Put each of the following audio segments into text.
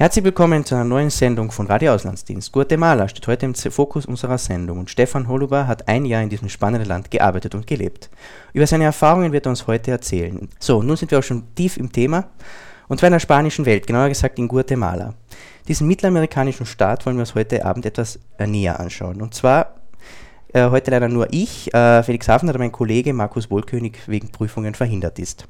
Herzlich willkommen zu einer neuen Sendung von Radio Auslandsdienst. Guatemala steht heute im Fokus unserer Sendung und Stefan Holuba hat ein Jahr in diesem spannenden Land gearbeitet und gelebt. Über seine Erfahrungen wird er uns heute erzählen. So, nun sind wir auch schon tief im Thema und zwar in der spanischen Welt, genauer gesagt in Guatemala. Diesen mittelamerikanischen Staat wollen wir uns heute Abend etwas näher anschauen. Und zwar heute leider nur ich, Felix Hafner, da mein Kollege Markus Wohlkönig wegen Prüfungen verhindert ist.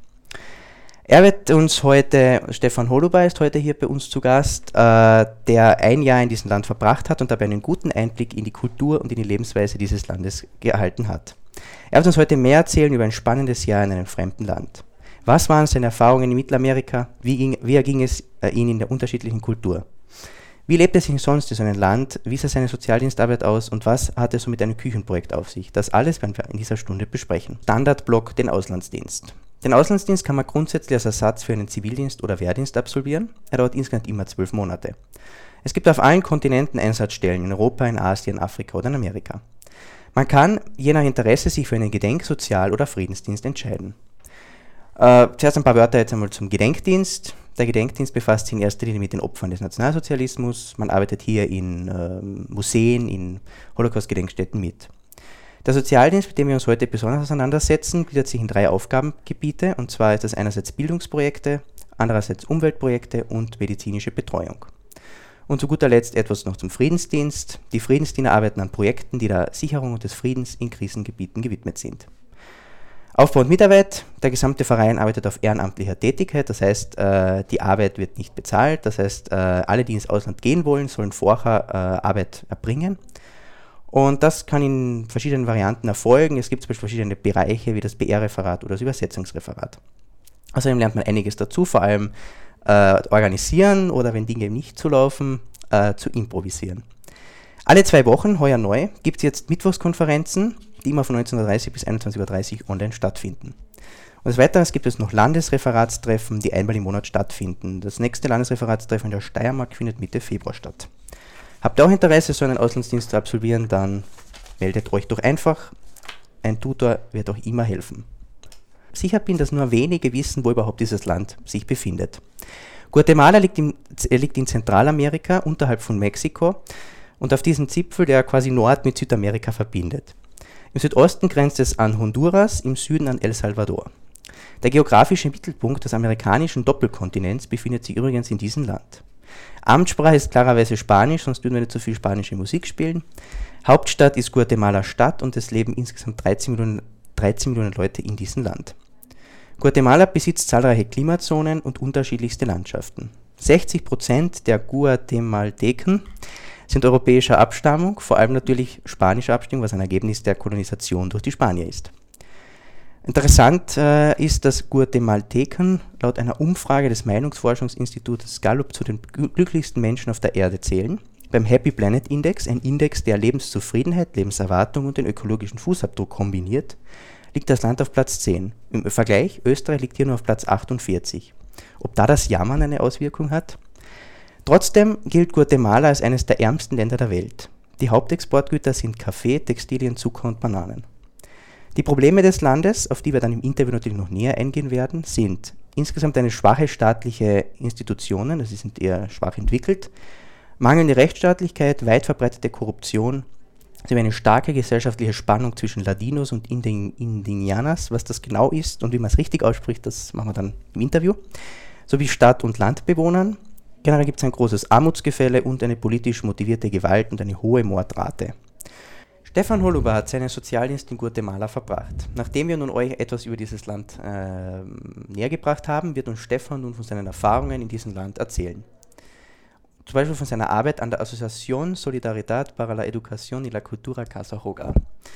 Er wird uns heute, Stefan Holuba ist heute hier bei uns zu Gast, der ein Jahr in diesem Land verbracht hat und dabei einen guten Einblick in die Kultur und in die Lebensweise dieses Landes erhalten hat. Er wird uns heute mehr erzählen über ein spannendes Jahr in einem fremden Land. Was waren seine Erfahrungen in Mittelamerika? Wie erging es ihm in der unterschiedlichen Kultur? Wie lebt er sich sonst in so einem Land? Wie sah seine Sozialdienstarbeit aus? Und was hat er so mit einem Küchenprojekt auf sich? Das alles werden wir in dieser Stunde besprechen. Standardblock, den Auslandsdienst. Den Auslandsdienst kann man grundsätzlich als Ersatz für einen Zivildienst oder Wehrdienst absolvieren. Er dauert insgesamt immer 12 Monate. Es gibt auf allen Kontinenten Einsatzstellen, in Europa, in Asien, Afrika oder in Amerika. Man kann, je nach Interesse, sich für einen Gedenk-, Sozial- oder Friedensdienst entscheiden. Zuerst ein paar Wörter jetzt einmal zum Gedenkdienst. Der Gedenkdienst befasst sich in erster Linie mit den Opfern des Nationalsozialismus. Man arbeitet hier in Museen, in Holocaust-Gedenkstätten mit. Der Sozialdienst, mit dem wir uns heute besonders auseinandersetzen, gliedert sich in 3 Aufgabengebiete, und zwar ist das einerseits Bildungsprojekte, andererseits Umweltprojekte und medizinische Betreuung. Und zu guter Letzt etwas noch zum Friedensdienst. Die Friedensdiener arbeiten an Projekten, die der Sicherung des Friedens in Krisengebieten gewidmet sind. Aufbau und Mitarbeit. Der gesamte Verein arbeitet auf ehrenamtlicher Tätigkeit, das heißt, die Arbeit wird nicht bezahlt, das heißt, alle, die ins Ausland gehen wollen, sollen vorher Arbeit erbringen. Und das kann in verschiedenen Varianten erfolgen. Es gibt zum Beispiel verschiedene Bereiche wie das BR-Referat oder das Übersetzungsreferat. Außerdem lernt man einiges dazu, vor allem organisieren oder wenn Dinge nicht zulaufen, zu improvisieren. Alle 2 Wochen, heuer neu, gibt es jetzt Mittwochskonferenzen, die immer von 19.30 bis 21.30 Uhr online stattfinden. Und des Weiteren gibt es noch Landesreferatstreffen, die einmal im Monat stattfinden. Das nächste Landesreferatstreffen in der Steiermark findet Mitte Februar statt. Habt ihr auch Interesse, so einen Auslandsdienst zu absolvieren, dann meldet euch doch einfach. Ein Tutor wird euch immer helfen. Sicher bin, dass nur wenige wissen, wo überhaupt dieses Land sich befindet. Guatemala liegt in Zentralamerika, unterhalb von Mexiko, und auf diesem Zipfel, der quasi Nord mit Südamerika verbindet. Im Südosten grenzt es an Honduras, im Süden an El Salvador. Der geografische Mittelpunkt des amerikanischen Doppelkontinents befindet sich übrigens in diesem Land. Amtssprache ist klarerweise Spanisch, sonst würden wir nicht so viel spanische Musik spielen. Hauptstadt ist Guatemala Stadt und es leben insgesamt 13 Millionen Leute in diesem Land. Guatemala besitzt zahlreiche Klimazonen und unterschiedlichste Landschaften. 60% der Guatemalteken sind europäischer Abstammung, vor allem natürlich spanischer Abstammung, was ein Ergebnis der Kolonisation durch die Spanier ist. Interessant ist, dass Guatemalteken laut einer Umfrage des Meinungsforschungsinstituts Gallup zu den glücklichsten Menschen auf der Erde zählen. Beim Happy Planet Index, ein Index, der Lebenszufriedenheit, Lebenserwartung und den ökologischen Fußabdruck kombiniert, liegt das Land auf Platz 10. Im Vergleich, Österreich liegt hier nur auf Platz 48. Ob da das Jammern eine Auswirkung hat? Trotzdem gilt Guatemala als eines der ärmsten Länder der Welt. Die Hauptexportgüter sind Kaffee, Textilien, Zucker und Bananen. Die Probleme des Landes, auf die wir dann im Interview natürlich noch näher eingehen werden, sind insgesamt eine schwache staatliche Institutionen, also sie sind eher schwach entwickelt, mangelnde Rechtsstaatlichkeit, weit verbreitete Korruption, sowie eine starke gesellschaftliche Spannung zwischen Ladinos und Indianas. Was das genau ist und wie man es richtig ausspricht, das machen wir dann im Interview, sowie Stadt- und Landbewohnern. Generell gibt es ein großes Armutsgefälle und eine politisch motivierte Gewalt und eine hohe Mordrate. Stefan Holuba hat seinen Sozialdienst in Guatemala verbracht. Nachdem wir nun euch etwas über dieses Land nähergebracht haben, wird uns Stefan nun von seinen Erfahrungen in diesem Land erzählen. Zum Beispiel von seiner Arbeit an der Asociación Solidaridad para la Educación y la Cultura Casa Hogar.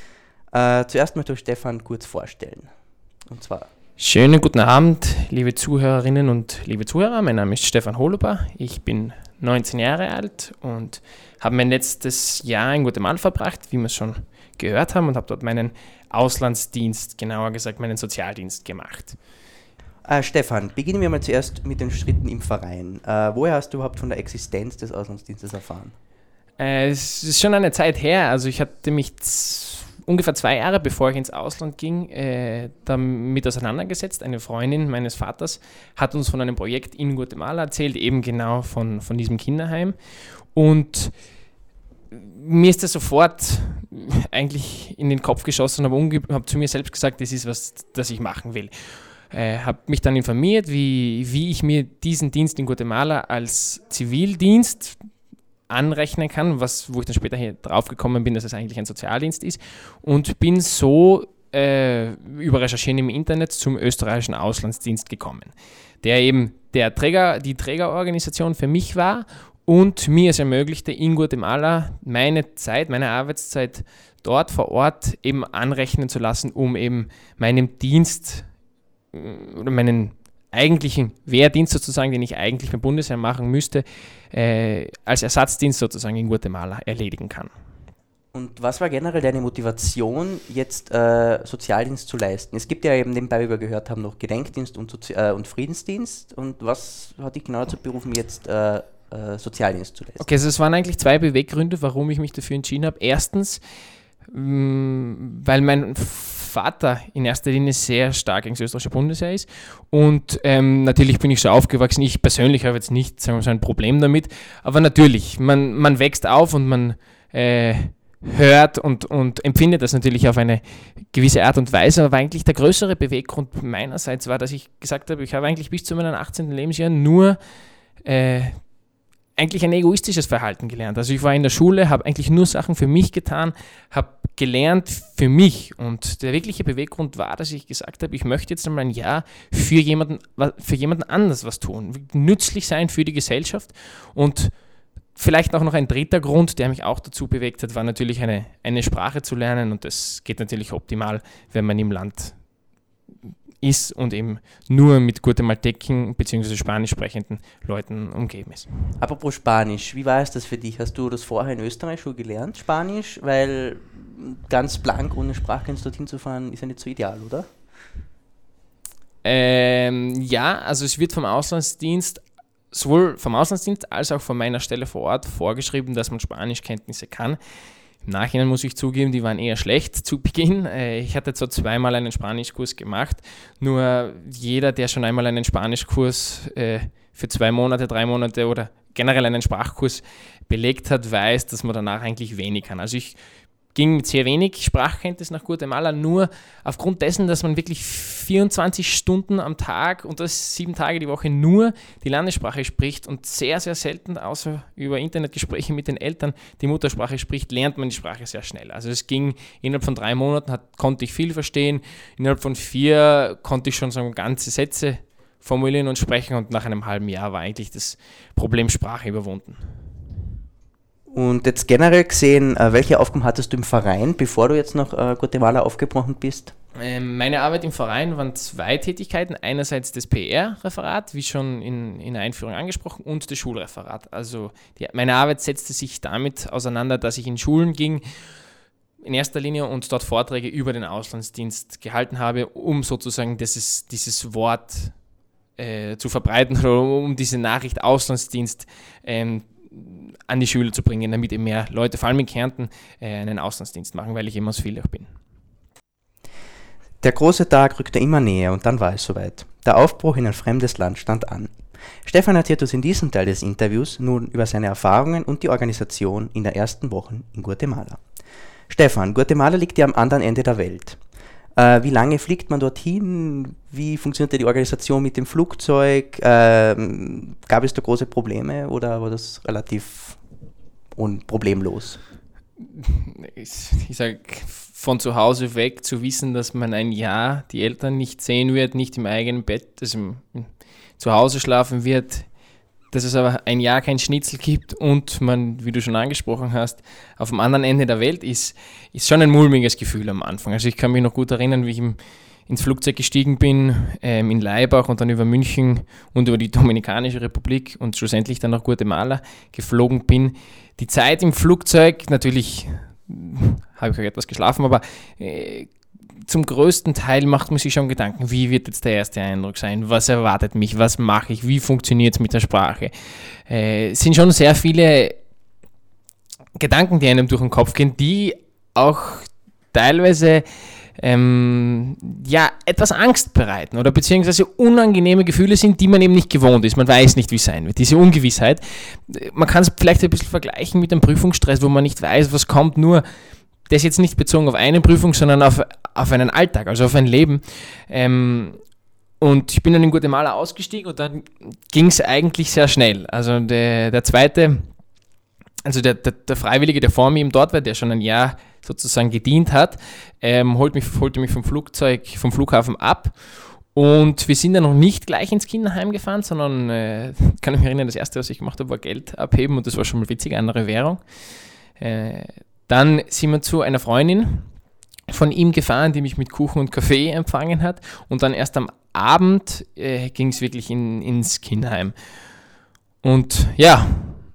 Zuerst möchte ich Stefan kurz vorstellen. Und zwar: Schönen guten Abend, liebe Zuhörerinnen und liebe Zuhörer. Mein Name ist Stefan Holuba. Ich bin 19 Jahre alt und habe mein letztes Jahr in Guatemala verbracht, wie wir es schon gehört haben, und habe dort meinen Auslandsdienst, genauer gesagt meinen Sozialdienst gemacht. Stefan, beginnen wir mal zuerst mit den Schritten im Verein. Woher hast du überhaupt von der Existenz des Auslandsdienstes erfahren? Es ist schon eine Zeit her. Also ich hatte mich ungefähr 2 Jahre, bevor ich ins Ausland ging, damit auseinandergesetzt. Eine Freundin meines Vaters hat uns von einem Projekt in Guatemala erzählt, eben genau von diesem Kinderheim. Und mir ist das sofort eigentlich in den Kopf geschossen und habe zu mir selbst gesagt, das ist was, das ich machen will. Habe mich dann informiert, wie ich mir diesen Dienst in Guatemala als Zivildienst anrechnen kann, wo ich dann später hier drauf gekommen bin, dass es eigentlich ein Sozialdienst ist, und bin so über Recherchieren im Internet zum österreichischen Auslandsdienst gekommen, der eben die Trägerorganisation für mich war und mir es ermöglichte, in Guatemala meine Arbeitszeit dort vor Ort eben anrechnen zu lassen, um eben meinem Dienst oder meinen eigentlichen Wehrdienst sozusagen, den ich eigentlich beim Bundesheer machen müsste, als Ersatzdienst sozusagen in Guatemala erledigen kann. Und was war generell deine Motivation, jetzt Sozialdienst zu leisten? Es gibt ja eben nebenbei, wie wir gehört haben, noch Gedenkdienst und Friedensdienst. Und was hat dich genau dazu berufen, jetzt Sozialdienst zu leisten? Okay, also es waren eigentlich 2 Beweggründe, warum ich mich dafür entschieden habe. Erstens, weil mein Vater in erster Linie sehr stark ins österreichische Bundesheer ist, und natürlich bin ich so aufgewachsen. Ich persönlich habe jetzt nicht, sagen wir so, ein Problem damit, aber natürlich, man wächst auf und man hört und empfindet das natürlich auf eine gewisse Art und Weise, aber eigentlich der größere Beweggrund meinerseits war, dass ich gesagt habe, ich habe eigentlich bis zu meinem 18. Lebensjahr nur eigentlich ein egoistisches Verhalten gelernt. Also ich war in der Schule, habe eigentlich nur Sachen für mich getan, habe gelernt für mich, und der wirkliche Beweggrund war, dass ich gesagt habe, ich möchte jetzt einmal ein Jahr für jemanden anders was tun, nützlich sein für die Gesellschaft. Und vielleicht auch noch ein dritter Grund, der mich auch dazu bewegt hat, war natürlich eine Sprache zu lernen, und das geht natürlich optimal, wenn man im Land ist und eben nur mit Guatemalteken bzw. spanisch sprechenden Leuten umgeben ist. Apropos Spanisch, wie war es das für dich? Hast du das vorher in Österreich schon gelernt, Spanisch? Weil ganz blank ohne Sprachkenntnis dorthin zu fahren, ist ja nicht so ideal, oder? Ja, also es wird sowohl vom Auslandsdienst als auch von meiner Stelle vor Ort vorgeschrieben, dass man Spanischkenntnisse kann. Im Nachhinein muss ich zugeben, die waren eher schlecht zu Beginn. Ich hatte zwar 2-mal einen Spanischkurs gemacht, nur jeder, der schon einmal einen Spanischkurs für 2 Monate, 3 Monate oder generell einen Sprachkurs belegt hat, weiß, dass man danach eigentlich wenig kann. Also ich ging mit sehr wenig Sprachkenntnis nach Guatemala, nur aufgrund dessen, dass man wirklich 24 Stunden am Tag und das 7 Tage die Woche nur die Landessprache spricht und sehr, sehr selten, außer über Internetgespräche mit den Eltern, die Muttersprache spricht, lernt man die Sprache sehr schnell. Also es ging innerhalb von 3 Monaten, konnte ich viel verstehen, innerhalb von 4 konnte ich schon so ganze Sätze formulieren und sprechen, und nach einem halben Jahr war eigentlich das Problem Sprache überwunden. Und jetzt generell gesehen, welche Aufgaben hattest du im Verein, bevor du jetzt nach Guatemala aufgebrochen bist? Meine Arbeit im Verein waren 2 Tätigkeiten. Einerseits das PR-Referat, wie schon in der Einführung angesprochen, und das Schulreferat. Also meine Arbeit setzte sich damit auseinander, dass ich in Schulen ging, in erster Linie, und dort Vorträge über den Auslandsdienst gehalten habe, um sozusagen dieses Wort zu verbreiten, oder um diese Nachricht Auslandsdienst an die Schüler zu bringen, damit eben mehr Leute, vor allem in Kärnten, einen Auslandsdienst machen, weil ich eben aus Villach bin. Der große Tag rückte immer näher, und dann war es soweit. Der Aufbruch in ein fremdes Land stand an. Stefan erzählt uns in diesem Teil des Interviews nun über seine Erfahrungen und die Organisation in den ersten Wochen in Guatemala. Stefan, Guatemala liegt ja am anderen Ende der Welt. Wie lange fliegt man dorthin? Wie funktioniert die Organisation mit dem Flugzeug? Gab es da große Probleme oder war das relativ problemlos? Ich sage, von zu Hause weg zu wissen, dass man ein Jahr die Eltern nicht sehen wird, nicht im eigenen Bett, also zu Hause schlafen wird, dass es aber ein Jahr kein Schnitzel gibt und man, wie du schon angesprochen hast, auf dem anderen Ende der Welt ist schon ein mulmiges Gefühl am Anfang. Also ich kann mich noch gut erinnern, wie ich ins Flugzeug gestiegen bin, in Laibach und dann über München und über die Dominikanische Republik und schlussendlich dann nach Guatemala geflogen bin. Die Zeit im Flugzeug, natürlich habe ich auch etwas geschlafen, aber zum größten Teil macht man sich schon Gedanken, wie wird jetzt der erste Eindruck sein, was erwartet mich, was mache ich, wie funktioniert es mit der Sprache. Es sind schon sehr viele Gedanken, die einem durch den Kopf gehen, die auch teilweise etwas Angst bereiten oder beziehungsweise unangenehme Gefühle sind, die man eben nicht gewohnt ist. Man weiß nicht, wie es sein wird. Diese Ungewissheit. Man kann es vielleicht ein bisschen vergleichen mit dem Prüfungsstress, wo man nicht weiß, was kommt, nur das jetzt nicht bezogen auf eine Prüfung, sondern auf einen Alltag, also auf ein Leben. Und ich bin dann in Guatemala ausgestiegen und dann ging es eigentlich sehr schnell. Also der zweite, also der Freiwillige, der vor mir eben dort war, der schon ein Jahr sozusagen gedient hat, holte mich vom Flughafen ab. Und wir sind dann noch nicht gleich ins Kinderheim gefahren, sondern, kann ich mich erinnern, das erste, was ich gemacht habe, war Geld abheben und das war schon mal witzig, andere Währung. Dann sind wir zu einer Freundin von ihm gefahren, die mich mit Kuchen und Kaffee empfangen hat. Und dann erst am Abend ging es wirklich ins Kinderheim. Und ja.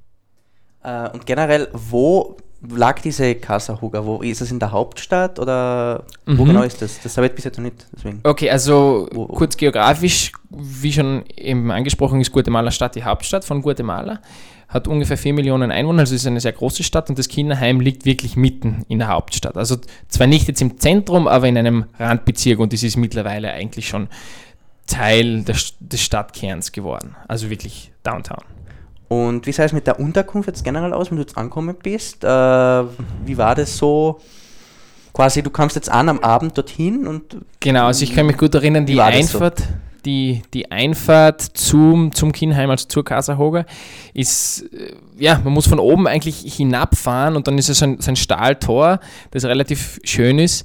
Und generell, wo lag diese Casa Huga? Wo ist es in der Hauptstadt oder wo genau ist das? Das habe ich bis jetzt noch nicht. Deswegen. Okay, also kurz geografisch, wie schon eben angesprochen, ist Guatemala Stadt die Hauptstadt von Guatemala. Hat ungefähr 4 Millionen Einwohner, also ist eine sehr große Stadt und das Kinderheim liegt wirklich mitten in der Hauptstadt. Also zwar nicht jetzt im Zentrum, aber in einem Randbezirk und das ist mittlerweile eigentlich schon Teil des Stadtkerns geworden. Also wirklich Downtown. Und wie sah es mit der Unterkunft jetzt generell aus, wenn du jetzt angekommen bist? Wie war das so? Quasi, du kamst jetzt am Abend dorthin und... Genau, also ich kann mich gut erinnern, die Einfahrt... So? Die Einfahrt zum Kinderheim, also zur Casa Huga, ist, man muss von oben eigentlich hinabfahren und dann ist es so ein Stahltor, das relativ schön ist.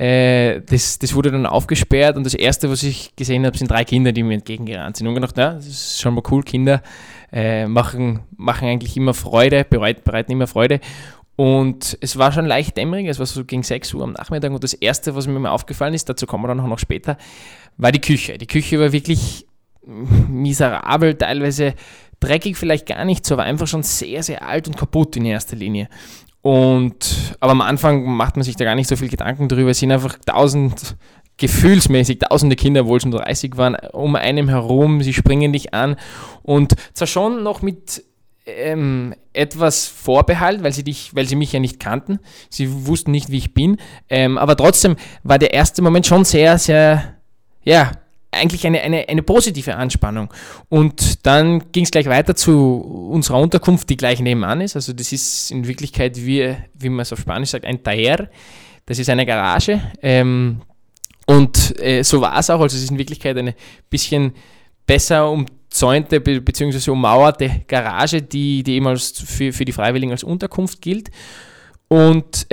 Das wurde dann aufgesperrt und das Erste, was ich gesehen habe, sind 3 Kinder, die mir entgegengerannt sind. Und gedacht, das ist schon mal cool, Kinder machen eigentlich immer Freude, bereiten immer Freude. Und es war schon leicht dämmerig, es war so gegen 6 Uhr am Nachmittag und das Erste, was mir mal aufgefallen ist, dazu kommen wir dann noch später, war die Küche. Die Küche war wirklich miserabel, teilweise dreckig vielleicht gar nicht so, aber einfach schon sehr, sehr alt und kaputt in erster Linie. Aber am Anfang macht man sich da gar nicht so viel Gedanken drüber, es sind einfach gefühlsmäßig tausende Kinder, obwohl es nur 30 waren, um einem herum, sie springen dich an und zwar schon noch mit etwas Vorbehalt, weil sie mich ja nicht kannten. Sie wussten nicht, wie ich bin. Aber trotzdem war der erste Moment schon sehr, sehr, eigentlich eine positive Anspannung. Und dann ging es gleich weiter zu unserer Unterkunft, die gleich nebenan ist. Also das ist in Wirklichkeit, wie man es auf Spanisch sagt, ein Taller. Das ist eine Garage. So war es auch. Also es ist in Wirklichkeit eine bisschen besser umzäunte bzw. ummauerte Garage, die eben für die Freiwilligen als Unterkunft gilt. Und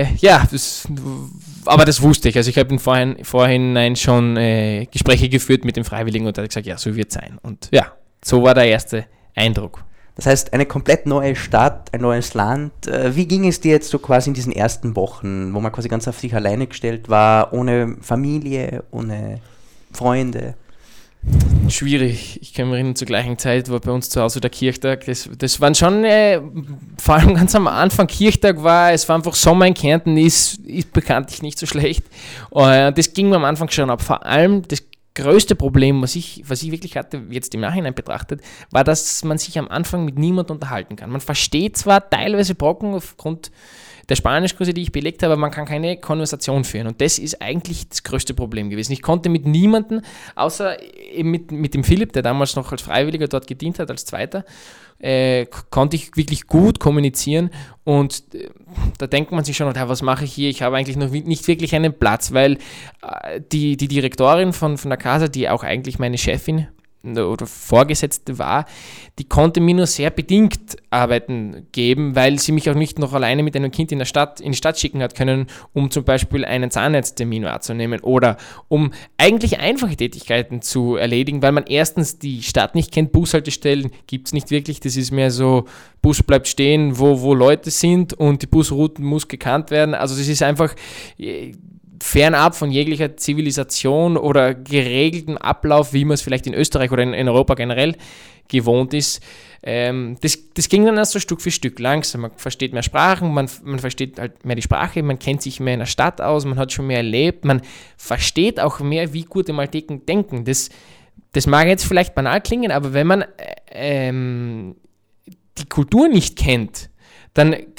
aber das wusste ich. Also ich habe im Vorhinein schon Gespräche geführt mit den Freiwilligen und er hat gesagt, ja, so wird es sein. Und ja, so war der erste Eindruck. Das heißt, eine komplett neue Stadt, ein neues Land. Wie ging es dir jetzt so quasi in diesen ersten Wochen, wo man quasi ganz auf sich alleine gestellt war, ohne Familie, ohne Freunde? Schwierig. Ich kann mich erinnern, zur gleichen Zeit war bei uns zu Hause der Kirchtag. Das waren schon, vor allem ganz am Anfang, Kirchtag es war einfach Sommer in Kärnten, ist bekanntlich nicht so schlecht. Das ging mir am Anfang schon ab. Vor allem das größte Problem, was ich wirklich hatte, jetzt im Nachhinein betrachtet, war, dass man sich am Anfang mit niemandem unterhalten kann. Man versteht zwar teilweise Brocken aufgrund der Spanischkurse, die ich belegt habe, aber man kann keine Konversation führen. Und das ist eigentlich das größte Problem gewesen. Ich konnte mit niemandem, außer eben mit dem Philipp, der damals noch als Freiwilliger dort gedient hat, als Zweiter, konnte ich wirklich gut kommunizieren. Und da denkt man sich schon, was mache ich hier? Ich habe eigentlich noch nicht wirklich einen Platz, weil die Direktorin von der Casa, die auch eigentlich meine Chefin oder Vorgesetzte war, die konnte mir nur sehr bedingt Arbeiten geben, weil sie mich auch nicht noch alleine mit einem Kind in die Stadt schicken hat können, um zum Beispiel einen Zahnarzttermin wahrzunehmen oder um eigentlich einfache Tätigkeiten zu erledigen, weil man erstens die Stadt nicht kennt, Bushaltestellen gibt es nicht wirklich, das ist mehr so, Bus bleibt stehen, wo Leute sind und die Busrouten muss gekannt werden, also das ist einfach fernab von jeglicher Zivilisation oder geregeltem Ablauf, wie man es vielleicht in Österreich oder in Europa generell gewohnt ist. Das ging dann erst so Stück für Stück langsam. Man versteht mehr Sprachen, man versteht halt mehr die Sprache, man kennt sich mehr in der Stadt aus, man hat schon mehr erlebt, man versteht auch mehr, wie Guatemalteken denken. Das mag jetzt vielleicht banal klingen, aber wenn man die Kultur nicht kennt, dann hat es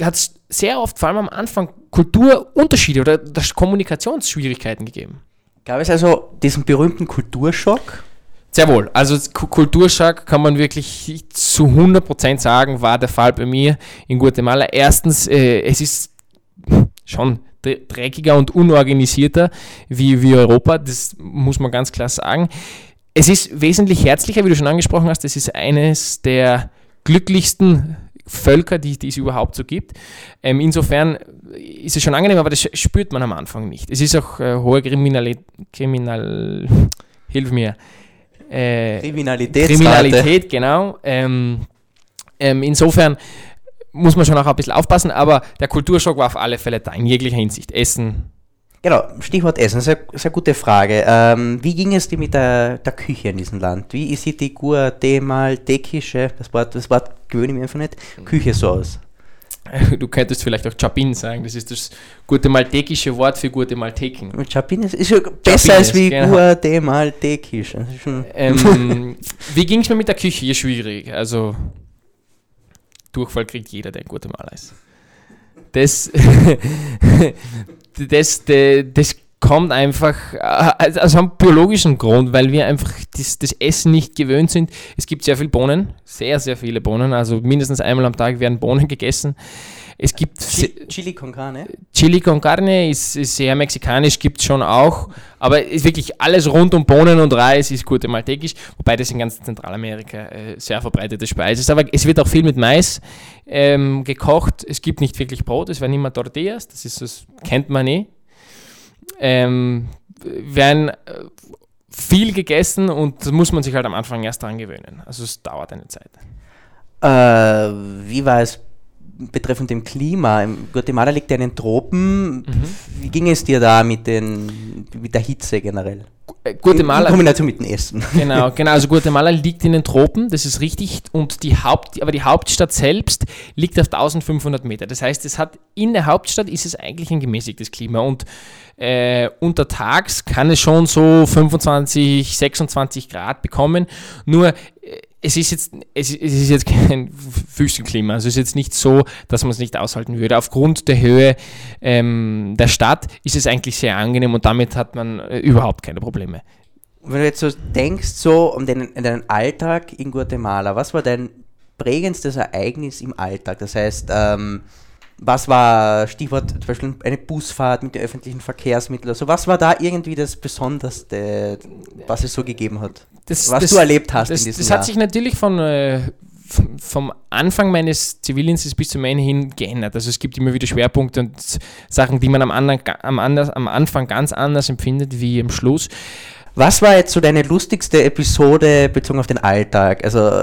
sehr oft, vor allem am Anfang, Kulturunterschiede oder Kommunikationsschwierigkeiten gegeben. Gab es also diesen berühmten Kulturschock? Sehr wohl. Also Kulturschock kann man wirklich zu 100% sagen, war der Fall bei mir in Guatemala. Erstens, es ist schon dreckiger und unorganisierter wie Europa, das muss man ganz klar sagen. Es ist wesentlich herzlicher, wie du schon angesprochen hast. Es ist eines der glücklichsten Völker, die es überhaupt so gibt. Insofern ist es schon angenehm, aber das spürt man am Anfang nicht. Es ist auch hohe Kriminalität, genau. Insofern muss man schon auch ein bisschen aufpassen, aber der Kulturschock war auf alle Fälle da, in jeglicher Hinsicht. Essen. Genau, Stichwort Essen, sehr gute Frage. Wie ging es dir mit der Küche in diesem Land? Wie sieht die guatemaltekische, das Wort gewöhne ich mir einfach nicht, Küche so aus? Du könntest vielleicht auch Chapin sagen, das ist das guatemaltekische Wort für Guatemalteken. Chapin ist ja besser als wie genau. Guatemaltekisch. Wie ging es mir mit der Küche? Ja, schwierig. Also Durchfall kriegt jeder, der in Guatemala ist. Das kommt einfach aus einem biologischen Grund, weil wir einfach das Essen nicht gewöhnt sind. Es gibt sehr viele Bohnen, sehr, sehr viele Bohnen, also mindestens einmal am Tag werden Bohnen gegessen. Es gibt Chili con carne? Chili con carne ist sehr mexikanisch, gibt es schon auch, aber ist wirklich alles rund um Bohnen und Reis ist guatemaltekisch, wobei das in ganz Zentralamerika sehr verbreitete Speise ist. Aber es wird auch viel mit Mais gekocht, es gibt nicht wirklich Brot, es werden immer Tortillas, das kennt man eh. Werden viel gegessen und da muss man sich halt am Anfang erst dran gewöhnen. Also es dauert eine Zeit. Wie war es betreffend dem Klima? Guatemala liegt ja in den Tropen. Wie ging es dir da mit der Hitze generell? Guatemala, in Kombination mit dem Essen. Genau. Also Guatemala liegt in den Tropen, das ist richtig. Und die Hauptstadt selbst liegt auf 1500 Meter. Das heißt, in der Hauptstadt ist es eigentlich ein gemäßigtes Klima. Und untertags kann es schon so 25, 26 Grad bekommen. Nur es ist jetzt kein Wüstenklima. Also es ist jetzt nicht so, dass man es nicht aushalten würde. Aufgrund der Höhe der Stadt ist es eigentlich sehr angenehm und damit hat man überhaupt keine Probleme. Wenn du jetzt so denkst, so um deinen Alltag in Guatemala, was war dein prägendstes Ereignis im Alltag? Das heißt, was war, Stichwort zum Beispiel eine Busfahrt mit den öffentlichen Verkehrsmitteln, also was war da irgendwie das Besonderste, was es so gegeben hat? Was du erlebt hast in diesem Jahr? Das hat sich natürlich vom Anfang meines Zivildienstes bis zum Ende hin geändert. Also es gibt immer wieder Schwerpunkte und Sachen, die man am Anfang ganz anders empfindet wie am Schluss. Was war jetzt so deine lustigste Episode bezogen auf den Alltag? Also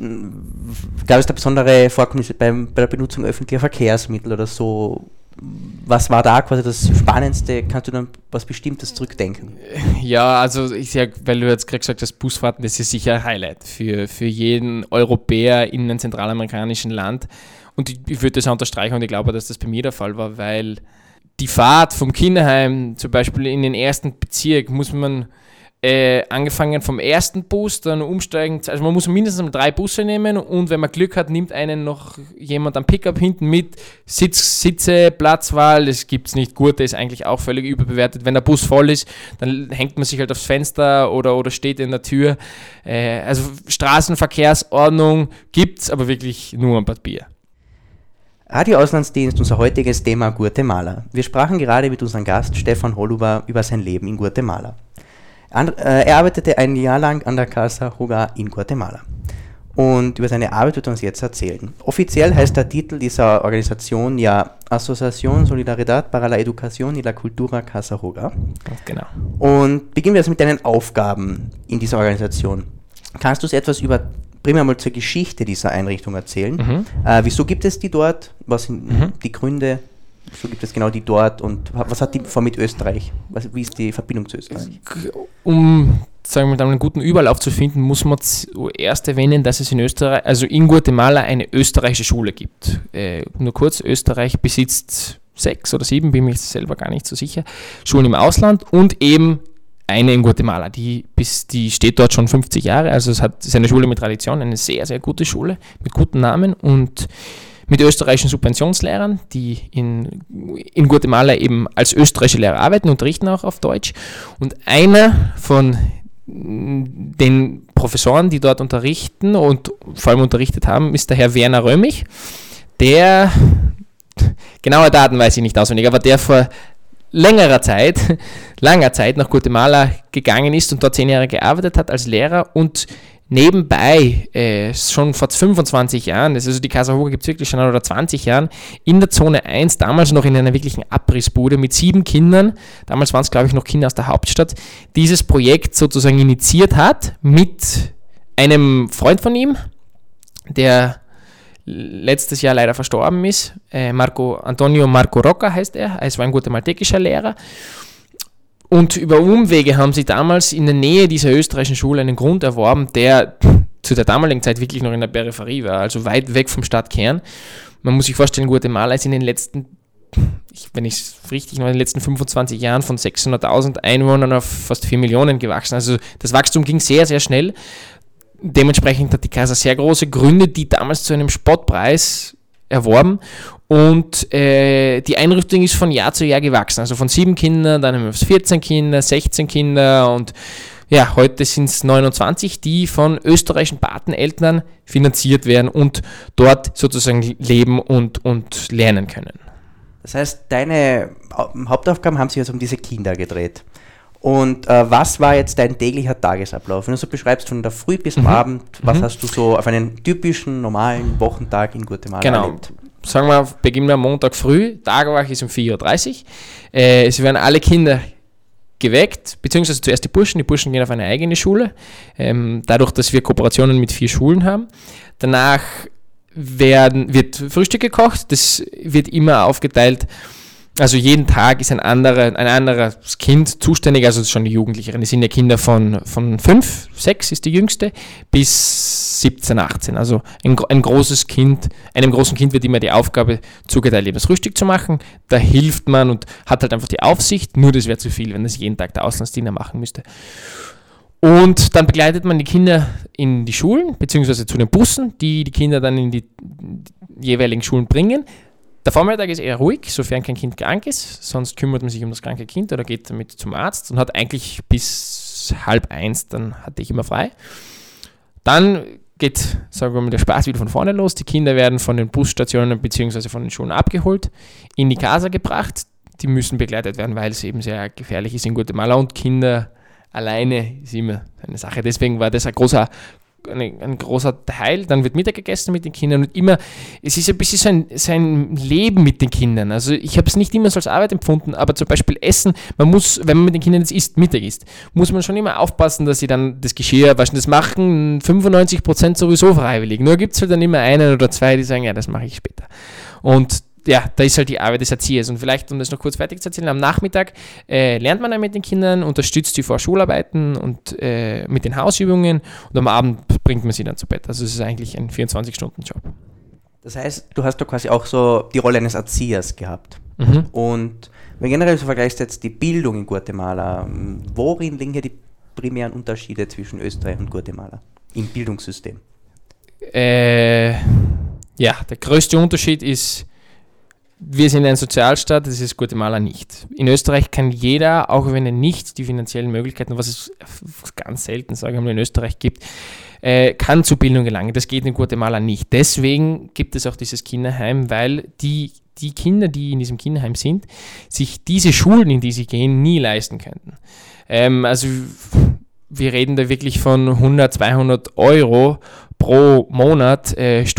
gab es da besondere Vorkommnisse bei der Benutzung öffentlicher Verkehrsmittel oder so? Was war da quasi das Spannendste? Kannst du dann was Bestimmtes zurückdenken? Ja, also weil du jetzt gerade gesagt hast, Busfahrten, das ist sicher ein Highlight für jeden Europäer in einem zentralamerikanischen Land. Und ich würde das unterstreichen und ich glaube, dass das bei mir der Fall war, weil die Fahrt vom Kinderheim zum Beispiel in den ersten Bezirk muss man angefangen vom ersten Bus, dann umsteigen, also man muss mindestens 3 Busse nehmen und wenn man Glück hat, nimmt einen noch jemand am Pickup hinten mit, Sitze, Platzwahl, das gibt es nicht, Gurte ist eigentlich auch völlig überbewertet, wenn der Bus voll ist, dann hängt man sich halt aufs Fenster oder steht in der Tür, also Straßenverkehrsordnung gibt es, aber wirklich nur am Papier. Radio Auslandsdienst, unser heutiges Thema Guatemala. Wir sprachen gerade mit unserem Gast Stefan Holuber über sein Leben in Guatemala. Er arbeitete ein Jahr lang an der Casa Hogar in Guatemala. Und über seine Arbeit wird er uns jetzt erzählen. Offiziell heißt der Titel dieser Organisation ja Asociación Solidaridad para la Educación y la Cultura Casa Hogar. Genau. Und beginnen wir jetzt mit deinen Aufgaben in dieser Organisation. Kannst du uns etwas primär mal zur Geschichte dieser Einrichtung erzählen? Wieso gibt es die dort? Was sind die Gründe? So gibt es genau die dort und was hat die vor mit Österreich? Wie ist die Verbindung zu Österreich? Um, sagen wir mal, einen guten Überlauf zu finden, muss man zuerst erwähnen, dass es in Österreich, also in Guatemala eine österreichische Schule gibt. Nur kurz, Österreich besitzt 6 oder 7, bin mir selber gar nicht so sicher, Schulen im Ausland und eben eine in Guatemala, die steht dort schon 50 Jahre, also es ist eine Schule mit Tradition, eine sehr, sehr gute Schule mit guten Namen und mit österreichischen Subventionslehrern, die in Guatemala eben als österreichische Lehrer arbeiten, unterrichten auch auf Deutsch. Und einer von den Professoren, die dort unterrichten und vor allem unterrichtet haben, ist der Herr Werner Römich, der, genaue Daten weiß ich nicht auswendig, aber der vor langer Zeit nach Guatemala gegangen ist und dort 10 Jahre gearbeitet hat als Lehrer und nebenbei schon vor 25 Jahren, also die Casa Hoga gibt es wirklich schon oder 20 Jahren, in der Zone 1, damals noch in einer wirklichen Abrissbude mit 7 Kindern, damals waren es glaube ich noch Kinder aus der Hauptstadt, dieses Projekt sozusagen initiiert hat mit einem Freund von ihm, der letztes Jahr leider verstorben ist, Antonio Marco Roca heißt er war ein guatemaltekischer Lehrer. Und über Umwege haben sie damals in der Nähe dieser österreichischen Schule einen Grund erworben, der zu der damaligen Zeit wirklich noch in der Peripherie war, also weit weg vom Stadtkern. Man muss sich vorstellen, Guatemala ist in den letzten, wenn ich es richtig noch in den letzten 25 Jahren von 600.000 Einwohnern auf fast 4 Millionen gewachsen. Also das Wachstum ging sehr, sehr schnell. Dementsprechend hat die Casa sehr große Gründe, die damals zu einem Spottpreis erworben. Und die Einrichtung ist von Jahr zu Jahr gewachsen. Also von 7 Kindern, dann haben wir 14 Kinder, 16 Kinder und ja, heute sind es 29, die von österreichischen Pateneltern finanziert werden und dort sozusagen leben und lernen können. Das heißt, deine Hauptaufgaben haben sich jetzt um diese Kinder gedreht. Und was war jetzt dein täglicher Tagesablauf? Wenn du so beschreibst, von der Früh bis am Abend, was hast du so auf einen typischen, normalen Wochentag in Guatemala erlebt? Sagen wir, beginnen wir am Montag früh, Tagewache ist um 4:30 Uhr. Es werden alle Kinder geweckt, beziehungsweise zuerst die Burschen gehen auf eine eigene Schule, dadurch, dass wir Kooperationen mit 4 Schulen haben. Danach wird Frühstück gekocht, das wird immer aufgeteilt. Also jeden Tag ist ein anderes Kind zuständig, also schon die Jugendlicheren. Das sind ja Kinder von 5, 6 ist die jüngste, bis 17, 18. Also einem großen Kind wird immer die Aufgabe zugeteilt, eben das Frühstück zu machen. Da hilft man und hat halt einfach die Aufsicht, nur das wäre zu viel, wenn das jeden Tag der Auslandsdiener machen müsste. Und dann begleitet man die Kinder in die Schulen, beziehungsweise zu den Bussen, die Kinder dann in die jeweiligen Schulen bringen. Der Vormittag ist eher ruhig, sofern kein Kind krank ist, sonst kümmert man sich um das kranke Kind oder geht damit zum Arzt und hat eigentlich bis 12:30, dann hatte ich immer frei. Dann geht, sagen wir mal, der Spaß wieder von vorne los. Die Kinder werden von den Busstationen bzw. von den Schulen abgeholt, in die Casa gebracht. Die müssen begleitet werden, weil es eben sehr gefährlich ist in Guatemala und Kinder alleine ist immer eine Sache. Deswegen war das ein großer Teil. Dann wird Mittag gegessen mit den Kindern und immer, es ist ein bisschen so ein Leben mit den Kindern. Also ich habe es nicht immer so als Arbeit empfunden, aber zum Beispiel Essen, man muss, wenn man mit den Kindern jetzt Mittag isst, muss man schon immer aufpassen, dass sie dann das Geschirr waschen. Das machen 95% sowieso freiwillig. Nur gibt es halt dann immer einen oder 2, die sagen, ja, das mache ich später. Und ja, da ist halt die Arbeit des Erziehers. Und vielleicht, um das noch kurz fertig zu erzählen, am Nachmittag lernt man dann mit den Kindern, unterstützt die vor Schularbeiten und mit den Hausübungen und am Abend bringt man sie dann zu Bett. Also es ist eigentlich ein 24-Stunden-Job. Das heißt, du hast da quasi auch so die Rolle eines Erziehers gehabt. Und wenn generell so vergleichst jetzt die Bildung in Guatemala, worin liegen hier die primären Unterschiede zwischen Österreich und Guatemala im Bildungssystem? Der größte Unterschied ist, wir sind ein Sozialstaat, das ist Guatemala nicht. In Österreich kann jeder, auch wenn er nicht die finanziellen Möglichkeiten, was es ganz selten, sagen wir mal, in Österreich gibt, kann zu Bildung gelangen. Das geht in Guatemala nicht. Deswegen gibt es auch dieses Kinderheim, weil die Kinder, die in diesem Kinderheim sind, sich diese Schulen, in die sie gehen, nie leisten könnten. Also wir reden da wirklich von 100, 200 Euro pro Monat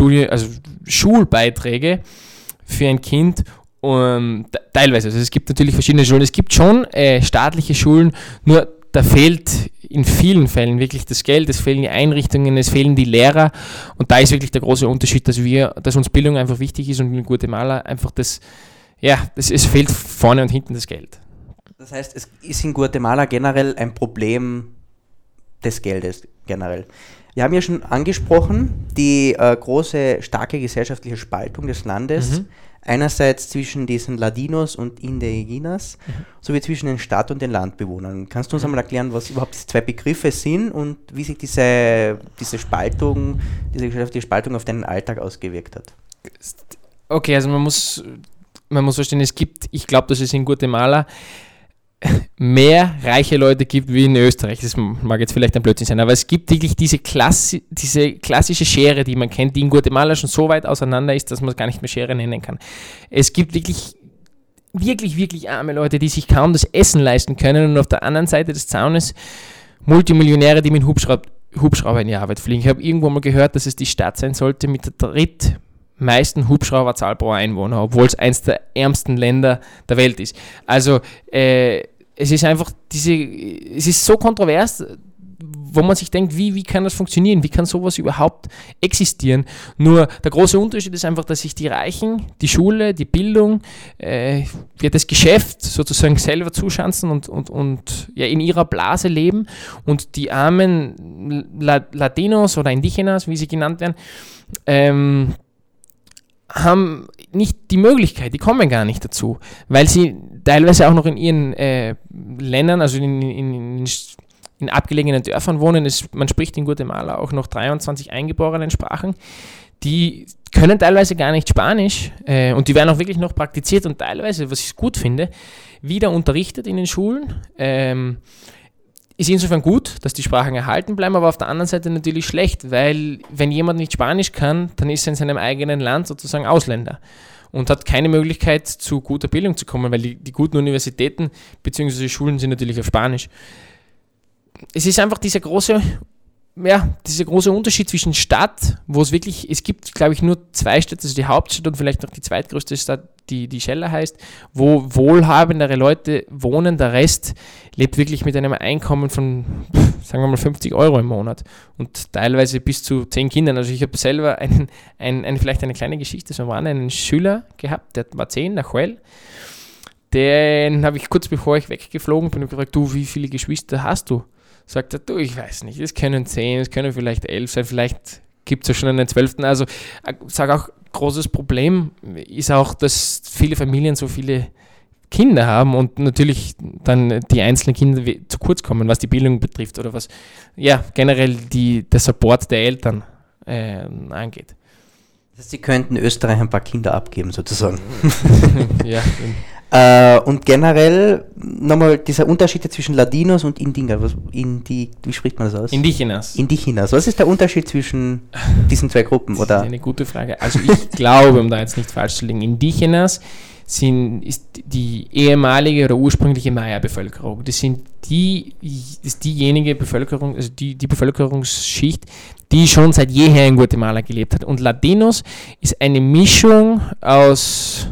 Schulbeiträge für ein Kind, teilweise. Also es gibt natürlich verschiedene Schulen. Es gibt schon staatliche Schulen, nur da fehlt in vielen Fällen wirklich das Geld, es fehlen die Einrichtungen, es fehlen die Lehrer und da ist wirklich der große Unterschied, dass uns Bildung einfach wichtig ist und in Guatemala einfach es fehlt vorne und hinten das Geld. Das heißt, es ist in Guatemala generell ein Problem des Geldes generell. Wir haben ja schon angesprochen, die große, starke gesellschaftliche Spaltung des Landes, einerseits zwischen diesen Ladinos und Indigenas, sowie zwischen den Stadt- und den Landbewohnern. Kannst du uns einmal erklären, was überhaupt diese 2 Begriffe sind und wie sich diese Spaltung, diese gesellschaftliche Spaltung auf deinen Alltag ausgewirkt hat? Okay, also man muss verstehen, ich glaube, dass es in Guatemala mehr reiche Leute gibt wie in Österreich. Das mag jetzt vielleicht ein Blödsinn sein, aber es gibt wirklich diese klassische Schere, die man kennt, die in Guatemala schon so weit auseinander ist, dass man es gar nicht mehr Schere nennen kann. Es gibt wirklich, wirklich, wirklich arme Leute, die sich kaum das Essen leisten können, und auf der anderen Seite des Zaunes Multimillionäre, die mit Hubschrauber in die Arbeit fliegen. Ich habe irgendwo mal gehört, dass es die Stadt sein sollte mit der drittmeisten Hubschrauberzahl pro Einwohner, obwohl es eines der ärmsten Länder der Welt ist. Also es ist einfach es ist so kontrovers, wo man sich denkt, wie kann das funktionieren? Wie kann sowas überhaupt existieren? Nur der große Unterschied ist einfach, dass sich die Reichen, die Schule, die Bildung, das Geschäft sozusagen selber zuschanzen und ja, in ihrer Blase leben, und die armen Latinos oder Indigenas, wie sie genannt werden, haben nicht die Möglichkeit, die kommen gar nicht dazu, weil sie teilweise auch noch in ihren Ländern, also in abgelegenen Dörfern wohnen. Man spricht in Guatemala auch noch 23 eingeborenen Sprachen. Die können teilweise gar nicht Spanisch, und die werden auch wirklich noch praktiziert und teilweise, was ich gut finde, wieder unterrichtet in den Schulen. Ist insofern gut, dass die Sprachen erhalten bleiben, aber auf der anderen Seite natürlich schlecht, weil wenn jemand nicht Spanisch kann, dann ist er in seinem eigenen Land sozusagen Ausländer und hat keine Möglichkeit, zu guter Bildung zu kommen, weil die guten Universitäten bzw. Schulen sind natürlich auf Spanisch. Es ist einfach dieser große Unterschied zwischen Stadt, wo es gibt, glaube ich, nur 2 Städte, also die Hauptstadt und vielleicht noch die zweitgrößte Stadt, die Schella heißt, wo wohlhabendere Leute wohnen. Der Rest lebt wirklich mit einem Einkommen von, sagen wir mal, 50 Euro im Monat und teilweise bis zu 10 Kindern. Also ich habe selber vielleicht eine kleine Geschichte, so war einen Schüler gehabt, der war 10, der Joel. Den habe ich kurz bevor ich weggeflogen bin gefragt, du, wie viele Geschwister hast du? Sagt er, du, ich weiß nicht, es können 10, es können vielleicht 11 sein, vielleicht gibt es ja schon einen 12. Also ich sage auch, großes Problem ist auch, dass viele Familien so viele Kinder haben und natürlich dann die einzelnen Kinder zu kurz kommen, was die Bildung betrifft oder was generell der Support der Eltern angeht. Das heißt, Sie könnten Österreich ein paar Kinder abgeben, sozusagen. Ja. Und generell nochmal dieser Unterschied zwischen Ladinos und Indinger. Wie spricht man das aus? Indigenas. Was ist der Unterschied zwischen diesen 2 Gruppen? Oder? Das ist eine gute Frage. Also ich glaube, um da jetzt nicht falsch zu liegen, Indigenas ist die ehemalige oder ursprüngliche Maya-Bevölkerung. Das ist diejenige Bevölkerung, also die Bevölkerungsschicht, die schon seit jeher in Guatemala gelebt hat. Und Latinos ist eine Mischung aus...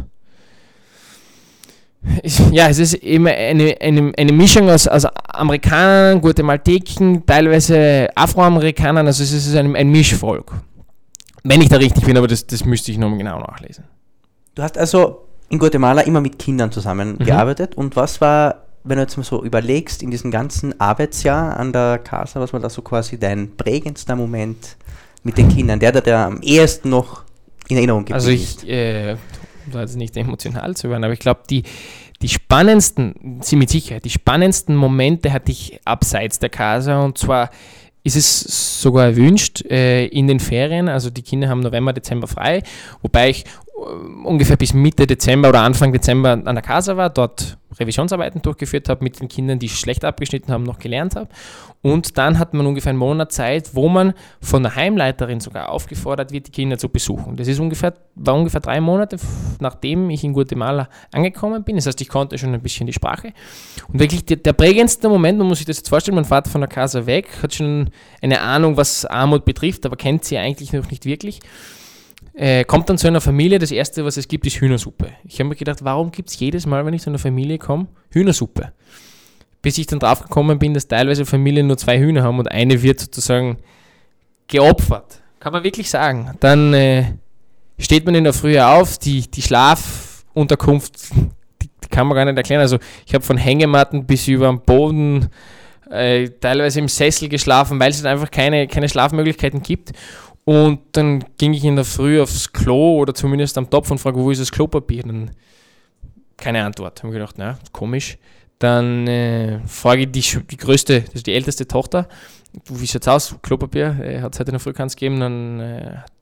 es ist eben eine Mischung aus Amerikanern, Guatemalteken, teilweise Afroamerikanern, also es ist ein Mischvolk. Wenn ich da richtig bin, aber das müsste ich nochmal genau nachlesen. Du hast also in Guatemala immer mit Kindern zusammengearbeitet. Und was war, wenn du jetzt mal so überlegst, in diesem ganzen Arbeitsjahr an der Casa, was war da so quasi dein prägendster Moment mit den Kindern, der am ehesten noch in Erinnerung geblieben ist? Also da jetzt nicht emotional zu werden, aber ich glaube, die spannendsten Momente hatte ich abseits der Casa, und zwar ist es sogar erwünscht in den Ferien, also die Kinder haben November, Dezember frei, wobei ich ungefähr bis Mitte Dezember oder Anfang Dezember an der Casa war, dort Revisionsarbeiten durchgeführt habe mit den Kindern, die schlecht abgeschnitten haben, noch gelernt habe. Und dann hat man ungefähr einen Monat Zeit, wo man von der Heimleiterin sogar aufgefordert wird, die Kinder zu besuchen. Das war ungefähr 3 Monate, nachdem ich in Guatemala angekommen bin. Das heißt, ich konnte schon ein bisschen die Sprache. Und wirklich der prägendste Moment, man muss sich das jetzt vorstellen, man fährt von der Casa weg, hat schon eine Ahnung, was Armut betrifft, aber kennt sie eigentlich noch nicht wirklich. Kommt dann zu einer Familie, das erste, was es gibt, ist Hühnersuppe. Ich habe mir gedacht, warum gibt es jedes Mal, wenn ich zu einer Familie komme, Hühnersuppe? Bis ich dann drauf gekommen bin, dass teilweise Familien nur 2 Hühner haben und eine wird sozusagen geopfert. Kann man wirklich sagen. Dann steht man in der Früh auf, die Schlafunterkunft, die kann man gar nicht erklären. Also ich habe von Hängematten bis über den Boden, teilweise im Sessel geschlafen, weil es einfach keine Schlafmöglichkeiten gibt. Und dann ging ich in der Früh aufs Klo oder zumindest am Topf und frage, wo ist das Klopapier? Dann keine Antwort. Habe ich gedacht, na, komisch. Dann frage ich die größte, also die älteste Tochter, wie schaut's aus? Klopapier, hat es heute in der Früh keins gegeben. Dann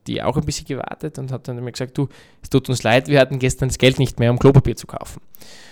die auch ein bisschen gewartet und hat dann immer gesagt, du, es tut uns leid, wir hatten gestern das Geld nicht mehr, um Klopapier zu kaufen.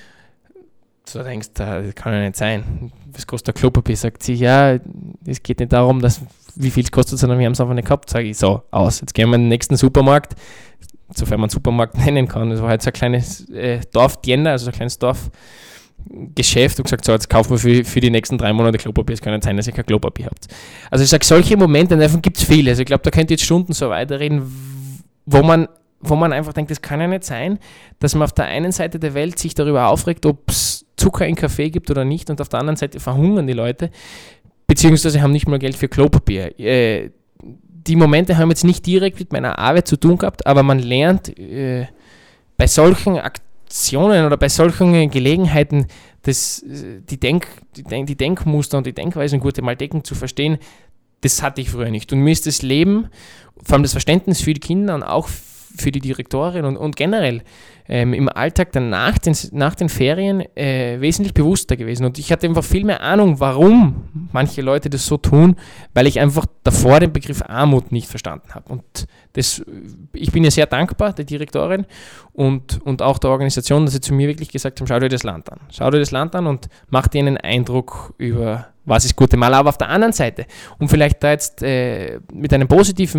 So denkst du, das kann ja nicht sein. Was kostet ein Klopapier? Sagt sie, ja, es geht nicht darum, wie viel es kostet, sondern wir haben es einfach nicht gehabt. Sage ich, so, aus. Jetzt gehen wir in den nächsten Supermarkt, sofern man einen Supermarkt nennen kann. Das war halt so ein kleines Dorfdienner, also so ein kleines Dorfgeschäft und gesagt, so, jetzt kaufen wir für die nächsten 3 Monate Klopapier. Es kann nicht sein, dass ihr kein Klopapier habt. Also ich sage, solche Momente, davon gibt es viele. Also ich glaube, da könnt ihr jetzt Stunden so weiterreden, wo man einfach denkt, das kann ja nicht sein, dass man auf der einen Seite der Welt sich darüber aufregt, ob es Zucker in Kaffee gibt oder nicht, und auf der anderen Seite verhungern die Leute, beziehungsweise haben nicht mal Geld für Klopapier. Die Momente haben jetzt nicht direkt mit meiner Arbeit zu tun gehabt, aber man lernt bei solchen Aktionen oder bei solchen Gelegenheiten die Denkmuster und die Denkweisen Guatemalteken zu verstehen. Das hatte ich früher nicht. Und mir ist das Leben, vor allem das Verständnis für die Kinder und auch für die Direktorin und generell im Alltag dann nach den Ferien wesentlich bewusster gewesen. Und ich hatte einfach viel mehr Ahnung, warum manche Leute das so tun, weil ich einfach davor den Begriff Armut nicht verstanden habe. Und ich bin ja sehr dankbar der Direktorin und auch der Organisation, dass sie zu mir wirklich gesagt haben, schau dir das Land an. Schau dir das Land an und mach dir einen Eindruck über, was ist Guatemala. Aber auf der anderen Seite, um vielleicht da jetzt mit etwas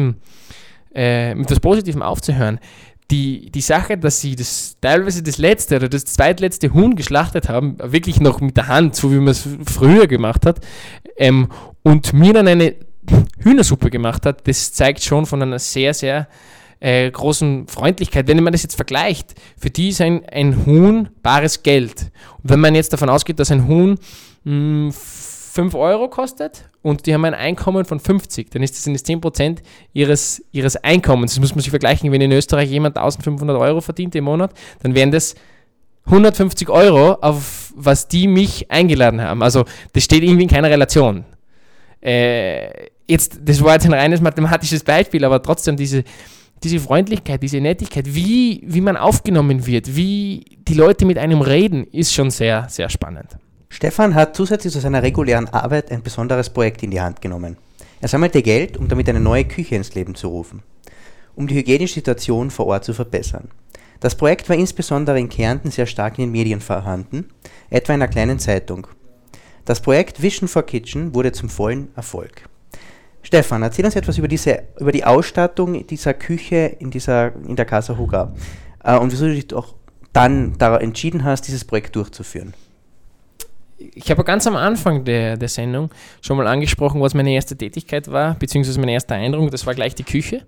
Positivem aufzuhören, die Sache, dass sie teilweise das letzte oder das zweitletzte Huhn geschlachtet haben, wirklich noch mit der Hand, so wie man es früher gemacht hat, und mir dann eine Hühnersuppe gemacht hat, das zeigt schon von einer sehr, sehr großen Freundlichkeit. Wenn man das jetzt vergleicht, für die ist ein Huhn bares Geld. Und wenn man jetzt davon ausgeht, dass ein Huhn 5 Euro kostet und die haben ein Einkommen von 50, dann sind das 10% ihres Einkommens. Das muss man sich vergleichen, wenn in Österreich jemand 1500 Euro verdient im Monat, dann wären das 150 Euro, auf was die mich eingeladen haben. Also das steht irgendwie in keiner Relation. Das war jetzt ein reines mathematisches Beispiel, aber trotzdem diese Freundlichkeit, diese Nettigkeit, wie man aufgenommen wird, wie die Leute mit einem reden, ist schon sehr, sehr spannend. Stefan hat zusätzlich zu seiner regulären Arbeit ein besonderes Projekt in die Hand genommen. Er sammelte Geld, um damit eine neue Küche ins Leben zu rufen, um die hygienische Situation vor Ort zu verbessern. Das Projekt war insbesondere in Kärnten sehr stark in den Medien vorhanden, etwa in einer kleinen Zeitung. Das Projekt Vision for Kitchen wurde zum vollen Erfolg. Stefan, erzähl uns etwas über die Ausstattung dieser Küche in der Casa Hogar und wieso du dich auch dann darauf entschieden hast, dieses Projekt durchzuführen. Ich habe ganz am Anfang der Sendung schon mal angesprochen, was meine erste Tätigkeit war, beziehungsweise mein erster Eindruck, das war gleich die Küche.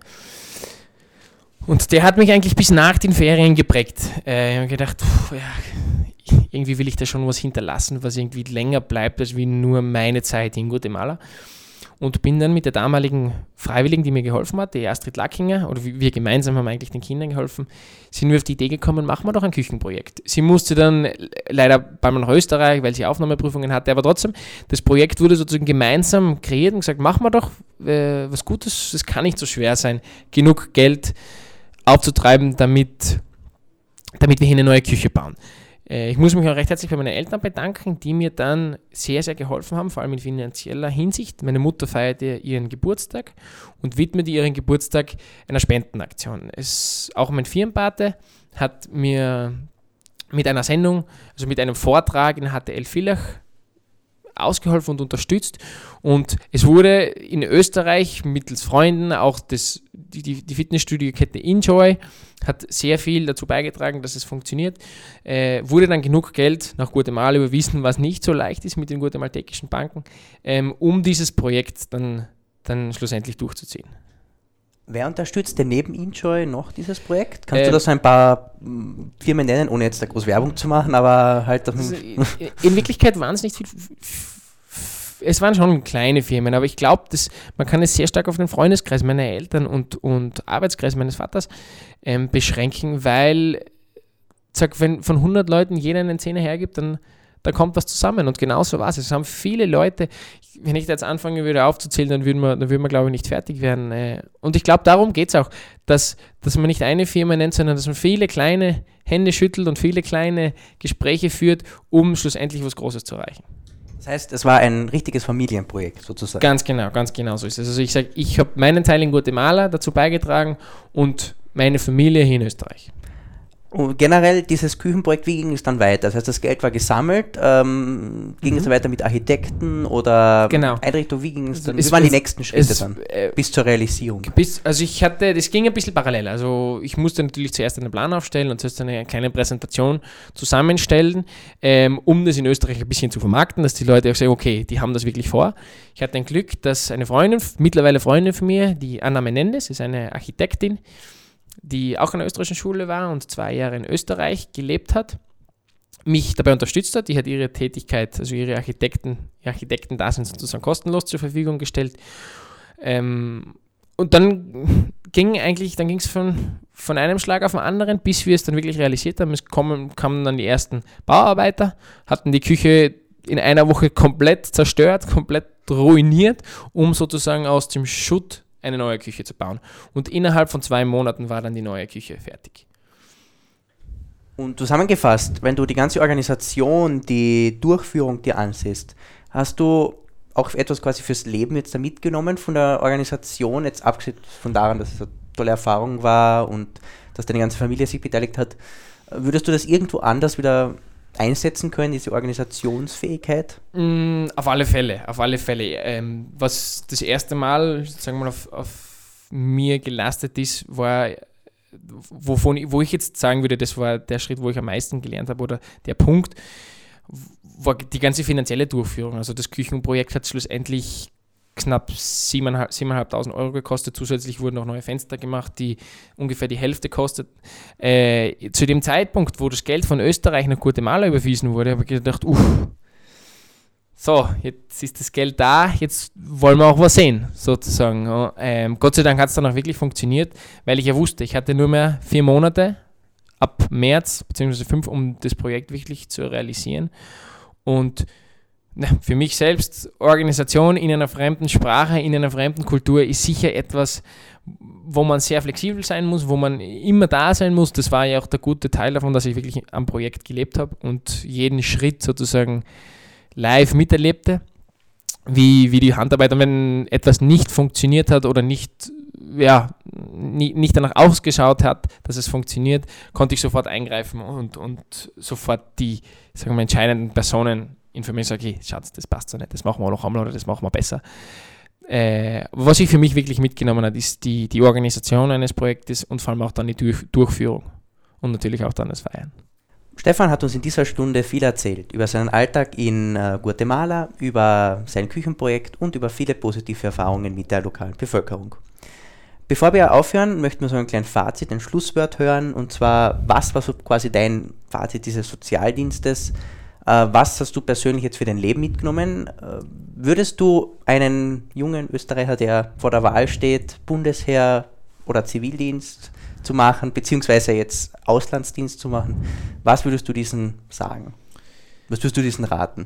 Und der hat mich eigentlich bis nach den Ferien geprägt. Ich habe gedacht, irgendwie will ich da schon was hinterlassen, was irgendwie länger bleibt, als wie nur meine Zeit in Guatemala. Und bin dann mit der damaligen Freiwilligen, die mir geholfen hat, die Astrid Lackinger, oder wir gemeinsam haben eigentlich den Kindern geholfen, sind wir auf die Idee gekommen, machen wir doch ein Küchenprojekt. Sie musste dann leider bald mal nach Österreich, weil sie Aufnahmeprüfungen hatte, aber trotzdem, das Projekt wurde sozusagen gemeinsam kreiert und gesagt, machen wir doch was Gutes, es kann nicht so schwer sein, genug Geld aufzutreiben, damit wir hier eine neue Küche bauen. Ich muss mich auch recht herzlich bei meinen Eltern bedanken, die mir dann sehr, sehr geholfen haben, vor allem in finanzieller Hinsicht. Meine Mutter feierte ihren Geburtstag und widmete ihren Geburtstag einer Spendenaktion. Auch mein Firmenpate hat mir mit einer Sendung, also mit einem Vortrag in HTL Villach ausgeholfen und unterstützt, und es wurde in Österreich mittels Freunden, auch die Fitnessstudio-Kette Enjoy hat sehr viel dazu beigetragen, dass es funktioniert, wurde dann genug Geld nach Guatemala überwiesen, was nicht so leicht ist mit den guatemaltekischen Banken, um dieses Projekt dann schlussendlich durchzuziehen. Wer unterstützt denn neben Enjoy noch dieses Projekt? Kannst du da so ein paar Firmen nennen, ohne jetzt da groß Werbung zu machen, aber halt... Also in Wirklichkeit waren es nicht viel... Es waren schon kleine Firmen, aber ich glaube, man kann es sehr stark auf den Freundeskreis meiner Eltern und Arbeitskreis meines Vaters beschränken, weil, wenn von 100 Leuten jeder einen Zehner hergibt, dann kommt was zusammen, und genau so war es. Es haben viele Leute, wenn ich da jetzt anfangen würde aufzuzählen, dann würden wir glaube ich, nicht fertig werden. Und ich glaube, darum geht es auch, dass man nicht eine Firma nennt, sondern dass man viele kleine Hände schüttelt und viele kleine Gespräche führt, um schlussendlich was Großes zu erreichen. Das heißt, es war ein richtiges Familienprojekt sozusagen. Ganz genau so ist es. Also ich sage, ich habe meinen Teil in Guatemala dazu beigetragen und meine Familie hier in Österreich. Und generell dieses Küchenprojekt, wie ging es dann weiter? Das heißt, das Geld war gesammelt, ging es weiter mit Architekten oder Einrichtung, wie ging es dann? Was waren die nächsten Schritte dann bis zur Realisierung? Das ging ein bisschen parallel. Also ich musste natürlich zuerst einen Plan aufstellen und zuerst eine kleine Präsentation zusammenstellen, um das in Österreich ein bisschen zu vermarkten, dass die Leute auch sagen, okay, die haben das wirklich vor. Ich hatte ein Glück, dass eine Freundin, mittlerweile Freundin von mir, die Anna Menendez, ist eine Architektin, die auch an der österreichischen Schule war und 2 Jahre in Österreich gelebt hat, mich dabei unterstützt hat. Die hat ihre Tätigkeit, also ihre Architekten-Dasein sozusagen kostenlos zur Verfügung gestellt. Und dann ging es von einem Schlag auf den anderen, bis wir es dann wirklich realisiert haben. Es kamen dann die ersten Bauarbeiter, hatten die Küche in einer Woche komplett zerstört, komplett ruiniert, um sozusagen aus dem Schutt eine neue Küche zu bauen. Und innerhalb von 2 Monaten war dann die neue Küche fertig. Und zusammengefasst, wenn du die ganze Organisation, die Durchführung dir ansiehst, hast du auch etwas quasi fürs Leben jetzt da mitgenommen von der Organisation, jetzt abgesehen von daran, dass es eine tolle Erfahrung war und dass deine ganze Familie sich beteiligt hat, würdest du das irgendwo anders wieder einsetzen können, diese Organisationsfähigkeit? Auf alle Fälle. Was das erste Mal, sagen wir mal, auf mir gelastet ist, war, wo ich jetzt sagen würde, das war der Schritt, wo ich am meisten gelernt habe, oder der Punkt, war die ganze finanzielle Durchführung. Also das Küchenprojekt hat schlussendlich knapp 7.500 Euro gekostet. Zusätzlich wurden auch neue Fenster gemacht, die ungefähr die Hälfte kostet. Zu dem Zeitpunkt, wo das Geld von Österreich nach Guatemala überwiesen wurde, habe ich gedacht, so, jetzt ist das Geld da, jetzt wollen wir auch was sehen, sozusagen. Gott sei Dank hat es dann auch wirklich funktioniert, weil ich ja wusste, ich hatte nur mehr 4 Monate ab März, beziehungsweise 5, um das Projekt wirklich zu realisieren. Und für mich selbst, Organisation in einer fremden Sprache, in einer fremden Kultur ist sicher etwas, wo man sehr flexibel sein muss, wo man immer da sein muss. Das war ja auch der gute Teil davon, dass ich wirklich am Projekt gelebt habe und jeden Schritt sozusagen live miterlebte, wie die Handarbeit, wenn etwas nicht funktioniert hat oder nicht danach ausgeschaut hat, dass es funktioniert, konnte ich sofort eingreifen und sofort die, sagen wir, entscheidenden Personen informieren, sage, okay, Schatz, das passt so nicht, das machen wir noch einmal oder das machen wir besser. Was ich für mich wirklich mitgenommen habe, ist die Organisation eines Projektes und vor allem auch dann die Durchführung und natürlich auch dann das Feiern. Stefan hat uns in dieser Stunde viel erzählt über seinen Alltag in Guatemala, über sein Küchenprojekt und über viele positive Erfahrungen mit der lokalen Bevölkerung. Bevor wir aufhören, möchten wir so ein kleines Fazit, ein Schlusswort hören, und zwar, was war so quasi dein Fazit dieses Sozialdienstes? Was hast du persönlich jetzt für dein Leben mitgenommen? Würdest du einen jungen Österreicher, der vor der Wahl steht, Bundesheer oder Zivildienst zu machen, beziehungsweise jetzt Auslandsdienst zu machen, was würdest du diesen sagen? Was würdest du diesen raten?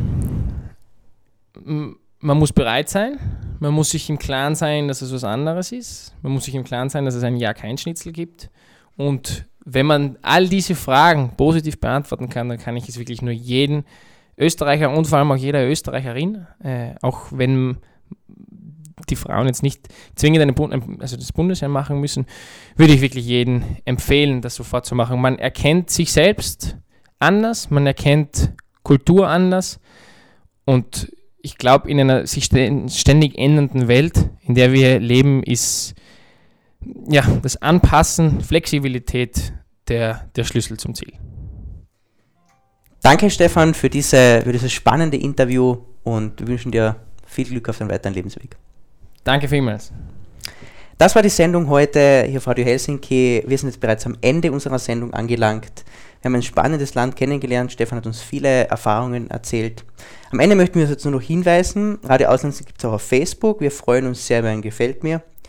Man muss bereit sein, man muss sich im Klaren sein, dass es was anderes ist, man muss sich im Klaren sein, dass es ein Ja-Kein-Schnitzel gibt, und wenn man all diese Fragen positiv beantworten kann, dann kann ich es wirklich nur jeden Österreicher und vor allem auch jeder Österreicherin, auch wenn die Frauen jetzt nicht zwingend das Bundesheer machen müssen, würde ich wirklich jedem empfehlen, das sofort zu machen. Man erkennt sich selbst anders, man erkennt Kultur anders, und ich glaube, in einer sich ständig ändernden Welt, in der wir leben, ist das Anpassen, Flexibilität der Schlüssel zum Ziel. Danke, Stefan, für dieses spannende Interview, und wir wünschen dir viel Glück auf deinem weiteren Lebensweg. Danke vielmals. Das war die Sendung heute hier auf Radio Helsinki. Wir sind jetzt bereits am Ende unserer Sendung angelangt. Wir haben ein spannendes Land kennengelernt. Stefan hat uns viele Erfahrungen erzählt. Am Ende möchten wir uns jetzt nur noch hinweisen, Radio Auslands gibt es auch auf Facebook. Wir freuen uns sehr über ein Gefällt mir.